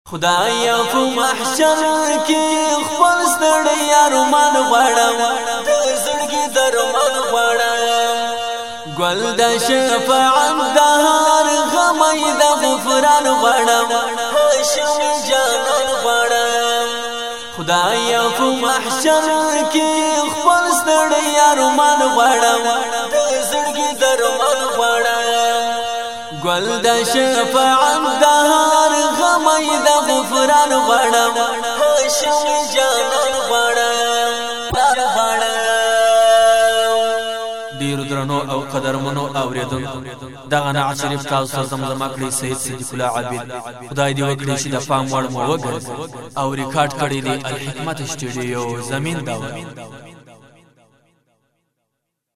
خدایا په محشر کې خپل ستړی ارمان غواړم د زړګي درمان غواړم ګل د شفاعت د هر غمې د غفران غواړم هاشم جانان غواړم خدایا په محشر کې خپل ستړی ارمان غواړم د زړګي درمان غواړم ګل د شفاعت د هر غمې د غفران غواړم هاشم جانان غواړم ډیر درنو او قدرمنو اوریدونکو دغه نعت شریف تاسو ته زمزمه کړی سید صدیق الله عابد خدای دې وکړي چې د پام وړ مو وګرځي او ریکارډ کړی دی الحکمت سټوډیو زمين داور